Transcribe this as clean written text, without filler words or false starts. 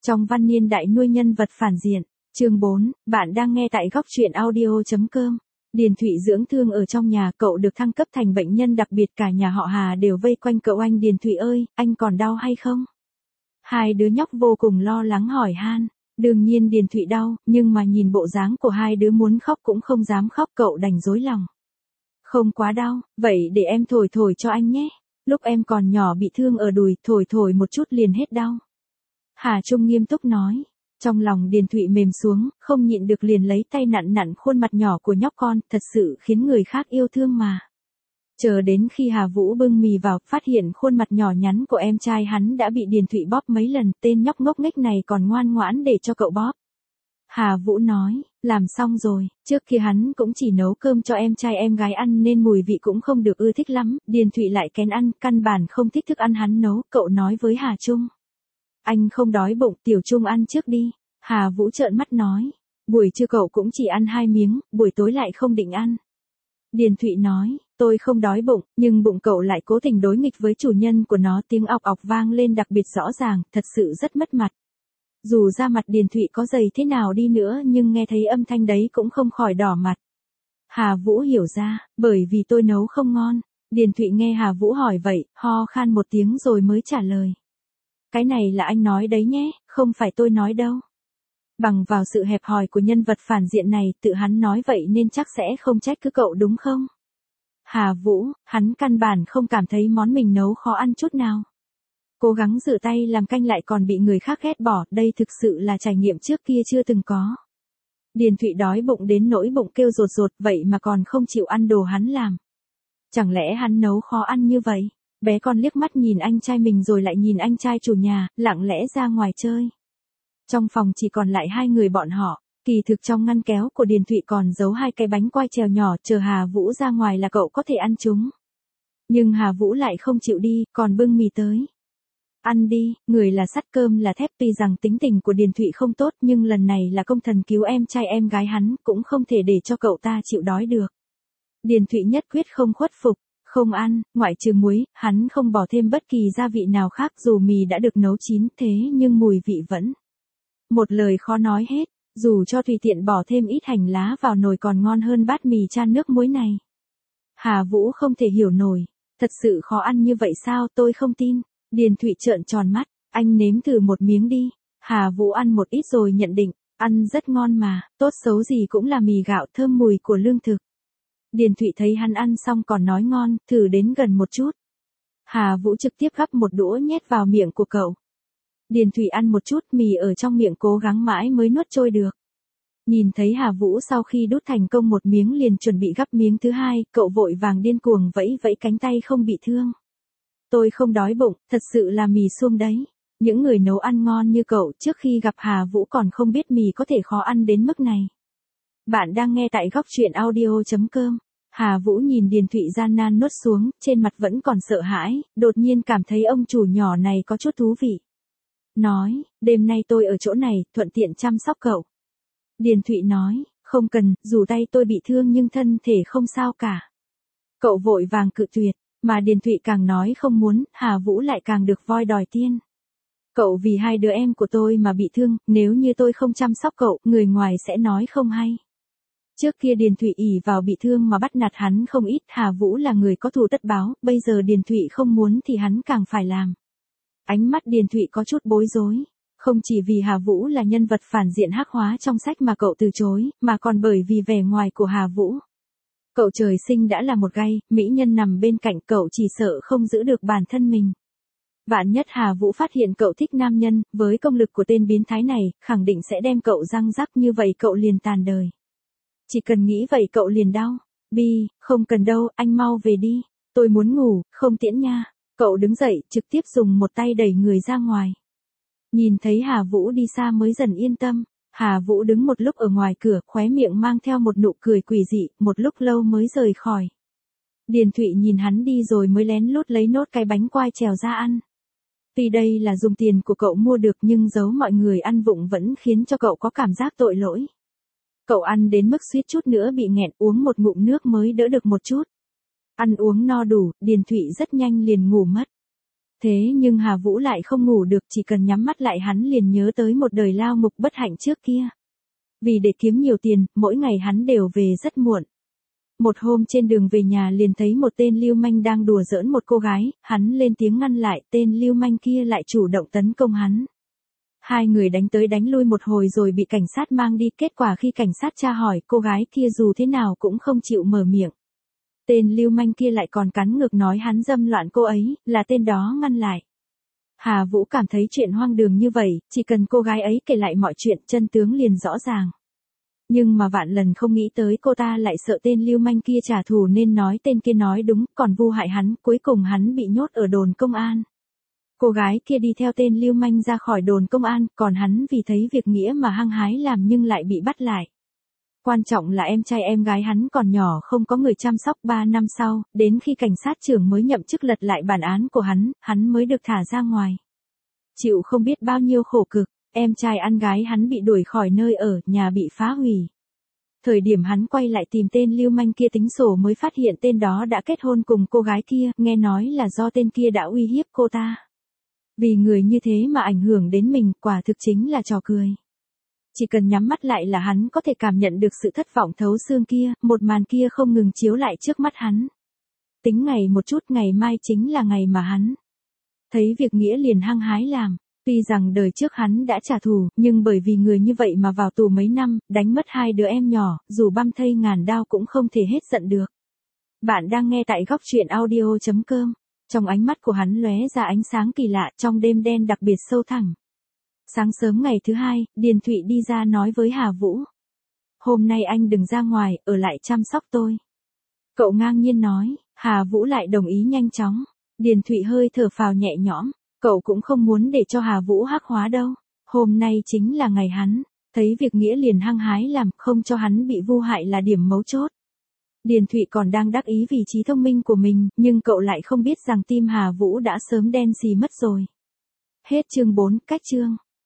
Trong văn niên đại nuôi nhân vật phản diện. Chương 4, bạn đang nghe tại góc truyện audio.com. Điền Thụy dưỡng thương ở trong nhà, cậu được thăng cấp thành bệnh nhân đặc biệt, cả nhà họ Hà đều vây quanh cậu. Anh Điền Thụy ơi, anh còn đau hay không? Hai đứa nhóc vô cùng lo lắng hỏi han. Đương nhiên Điền Thụy đau, nhưng mà nhìn bộ dáng của hai đứa muốn khóc cũng không dám khóc, cậu đành dối lòng. Không quá đau, vậy để em thổi thổi cho anh nhé. Lúc em còn nhỏ bị thương ở đùi, thổi thổi một chút liền hết đau. Hà Trung nghiêm túc nói. Trong lòng Điền Thụy mềm xuống, không nhịn được liền lấy tay nặn nặn khuôn mặt nhỏ của nhóc con, thật sự khiến người khác yêu thương mà. Chờ đến khi Hà Vũ bưng mì vào, phát hiện khuôn mặt nhỏ nhắn của em trai hắn đã bị Điền Thụy bóp mấy lần, tên nhóc ngốc nghếch này còn ngoan ngoãn để cho cậu bóp. Hà Vũ nói, làm xong rồi, trước kia hắn cũng chỉ nấu cơm cho em trai em gái ăn nên mùi vị cũng không được ưa thích lắm, Điền Thụy lại kén ăn, căn bản không thích thức ăn hắn nấu, cậu nói với Hà Trung. Anh không đói bụng, Tiểu Trung ăn trước đi. Hà Vũ trợn mắt nói. Buổi trưa cậu cũng chỉ ăn 2 miếng, buổi tối lại không định ăn. Điền Thụy nói, tôi không đói bụng, nhưng bụng cậu lại cố tình đối nghịch với chủ nhân của nó, tiếng ọc ọc vang lên đặc biệt rõ ràng, thật sự rất mất mặt. Dù da mặt Điền Thụy có dày thế nào đi nữa nhưng nghe thấy âm thanh đấy cũng không khỏi đỏ mặt. Hà Vũ hiểu ra, bởi vì tôi nấu không ngon. Điền Thụy nghe Hà Vũ hỏi vậy, ho khan một tiếng rồi mới trả lời. Cái này là anh nói đấy nhé, không phải tôi nói đâu. Bằng vào sự hẹp hòi của nhân vật phản diện này, tự hắn nói vậy nên chắc sẽ không trách cứ cậu đúng không? Hà Vũ, hắn căn bản không cảm thấy món mình nấu khó ăn chút nào. Cố gắng rửa tay làm canh lại còn bị người khác ghét bỏ, đây thực sự là trải nghiệm trước kia chưa từng có. Điền Thụy đói bụng đến nỗi bụng kêu rột rột, vậy mà còn không chịu ăn đồ hắn làm. Chẳng lẽ hắn nấu khó ăn như vậy? Bé con liếc mắt nhìn anh trai mình rồi lại nhìn anh trai chủ nhà, lặng lẽ ra ngoài chơi. Trong phòng chỉ còn lại hai người bọn họ, kỳ thực trong ngăn kéo của Điền Thụy còn giấu 2 cái bánh quai trèo nhỏ, chờ Hà Vũ ra ngoài là cậu có thể ăn chúng. Nhưng Hà Vũ lại không chịu đi, còn bưng mì tới. Ăn đi, người là sắt cơm là thép, tuy rằng tính tình của Điền Thụy không tốt nhưng lần này là công thần cứu em trai em gái hắn, cũng không thể để cho cậu ta chịu đói được. Điền Thụy nhất quyết không khuất phục. Không ăn, ngoại trừ muối, hắn không bỏ thêm bất kỳ gia vị nào khác, dù mì đã được nấu chín thế nhưng mùi vị vẫn. Một lời khó nói hết, dù cho tùy tiện bỏ thêm ít hành lá vào nồi còn ngon hơn bát mì chan nước muối này. Hà Vũ không thể hiểu nổi, thật sự khó ăn như vậy sao, tôi không tin. Điền Thụy trợn tròn mắt, anh nếm thử một miếng đi. Hà Vũ ăn một ít rồi nhận định, ăn rất ngon mà, tốt xấu gì cũng là mì gạo thơm mùi của lương thực. Điền Thụy thấy hắn ăn xong còn nói ngon, thử đến gần một chút. Hà Vũ trực tiếp gắp một đũa nhét vào miệng của cậu. Điền Thụy ăn một chút, mì ở trong miệng cố gắng mãi mới nuốt trôi được. Nhìn thấy Hà Vũ sau khi đút thành công một miếng liền chuẩn bị gắp miếng thứ hai, cậu vội vàng điên cuồng vẫy vẫy cánh tay không bị thương. Tôi không đói bụng, thật sự là mì suông đấy. Những người nấu ăn ngon như cậu trước khi gặp Hà Vũ còn không biết mì có thể khó ăn đến mức này. Bạn đang nghe tại góc truyện audio.com. Hà Vũ nhìn Điền Thụy gian nan nuốt xuống, trên mặt vẫn còn sợ hãi, đột nhiên cảm thấy ông chủ nhỏ này có chút thú vị. Nói, đêm nay tôi ở chỗ này, thuận tiện chăm sóc cậu. Điền Thụy nói, không cần, dù tay tôi bị thương nhưng thân thể không sao cả. Cậu vội vàng cự tuyệt, mà Điền Thụy càng nói không muốn, Hà Vũ lại càng được voi đòi tiên. Cậu vì 2 đứa em của tôi mà bị thương, nếu như tôi không chăm sóc cậu, người ngoài sẽ nói không hay. Trước kia Điền Thụy ỷ vào bị thương mà bắt nạt hắn không ít, Hà Vũ là người có thù tất báo, bây giờ Điền Thụy không muốn thì hắn càng phải làm. Ánh mắt Điền Thụy có chút bối rối, không chỉ vì Hà Vũ là nhân vật phản diện hắc hóa trong sách mà cậu từ chối, mà còn bởi vì vẻ ngoài của Hà Vũ. Cậu trời sinh đã là một gai, mỹ nhân nằm bên cạnh cậu chỉ sợ không giữ được bản thân mình. Vạn nhất Hà Vũ phát hiện cậu thích nam nhân, với công lực của tên biến thái này, khẳng định sẽ đem cậu răng rắc, như vậy cậu liền tàn đời. Chỉ cần nghĩ vậy cậu liền đau. Bi, không cần đâu, anh mau về đi. Tôi muốn ngủ, không tiễn nha. Cậu đứng dậy, trực tiếp dùng một tay đẩy người ra ngoài. Nhìn thấy Hà Vũ đi xa mới dần yên tâm. Hà Vũ đứng một lúc ở ngoài cửa, khóe miệng mang theo một nụ cười quỷ dị, một lúc lâu mới rời khỏi. Điền Thụy nhìn hắn đi rồi mới lén lút lấy nốt cái bánh quai trèo ra ăn. Tuy đây là dùng tiền của cậu mua được nhưng giấu mọi người ăn vụng vẫn khiến cho cậu có cảm giác tội lỗi. Cậu ăn đến mức suýt chút nữa bị nghẹn, uống một ngụm nước mới đỡ được một chút. Ăn uống no đủ, Điền Thụy rất nhanh liền ngủ mất. Thế nhưng Hà Vũ lại không ngủ được, chỉ cần nhắm mắt lại hắn liền nhớ tới một đời lao ngục bất hạnh trước kia. Vì để kiếm nhiều tiền, mỗi ngày hắn đều về rất muộn. Một hôm trên đường về nhà liền thấy một tên lưu manh đang đùa giỡn một cô gái, hắn lên tiếng ngăn lại, tên lưu manh kia lại chủ động tấn công hắn. Hai người đánh tới đánh lui một hồi rồi bị cảnh sát mang đi, kết quả khi cảnh sát tra hỏi, cô gái kia dù thế nào cũng không chịu mở miệng. Tên lưu manh kia lại còn cắn ngược nói hắn dâm loạn cô ấy, là tên đó ngăn lại. Hà Vũ cảm thấy chuyện hoang đường như vậy, chỉ cần cô gái ấy kể lại mọi chuyện, chân tướng liền rõ ràng. Nhưng mà vạn lần không nghĩ tới cô ta lại sợ tên lưu manh kia trả thù nên nói tên kia nói đúng, còn vu hại hắn, cuối cùng hắn bị nhốt ở đồn công an. Cô gái kia đi theo tên lưu manh ra khỏi đồn công an, còn hắn vì thấy việc nghĩa mà hăng hái làm nhưng lại bị bắt lại. Quan trọng là em trai em gái hắn còn nhỏ không có người chăm sóc, 3 năm sau, đến khi cảnh sát trưởng mới nhậm chức lật lại bản án của hắn mới được thả ra ngoài. Chịu không biết bao nhiêu khổ cực, em trai ăn gái hắn bị đuổi khỏi nơi ở, nhà bị phá hủy. Thời điểm hắn quay lại tìm tên lưu manh kia tính sổ mới phát hiện tên đó đã kết hôn cùng cô gái kia, nghe nói là do tên kia đã uy hiếp cô ta. Vì người như thế mà ảnh hưởng đến mình, quả thực chính là trò cười. Chỉ cần nhắm mắt lại là hắn có thể cảm nhận được sự thất vọng thấu xương kia, một màn kia không ngừng chiếu lại trước mắt hắn. Tính ngày một chút, ngày mai chính là ngày mà hắn thấy việc nghĩa liền hăng hái làm. Tuy rằng đời trước hắn đã trả thù, nhưng bởi vì người như vậy mà vào tù mấy năm, đánh mất 2 đứa em nhỏ, dù băm thây ngàn đao cũng không thể hết giận được. Bạn đang nghe tại góc truyện audio.com. Trong ánh mắt của hắn lóe ra ánh sáng kỳ lạ, trong đêm đen đặc biệt sâu thẳm. Sáng sớm ngày thứ hai, Điền Thụy đi ra nói với Hà Vũ. Hôm nay anh đừng ra ngoài, ở lại chăm sóc tôi. Cậu ngang nhiên nói, Hà Vũ lại đồng ý nhanh chóng. Điền Thụy hơi thở phào nhẹ nhõm, cậu cũng không muốn để cho Hà Vũ hắc hóa đâu. Hôm nay chính là ngày hắn thấy việc nghĩa liền hăng hái làm, không cho hắn bị vu hại là điểm mấu chốt. Điền Thụy còn đang đắc ý vì trí thông minh của mình, nhưng cậu lại không biết rằng tim Hà Vũ đã sớm đen xì mất rồi. Hết chương 4, cách chương.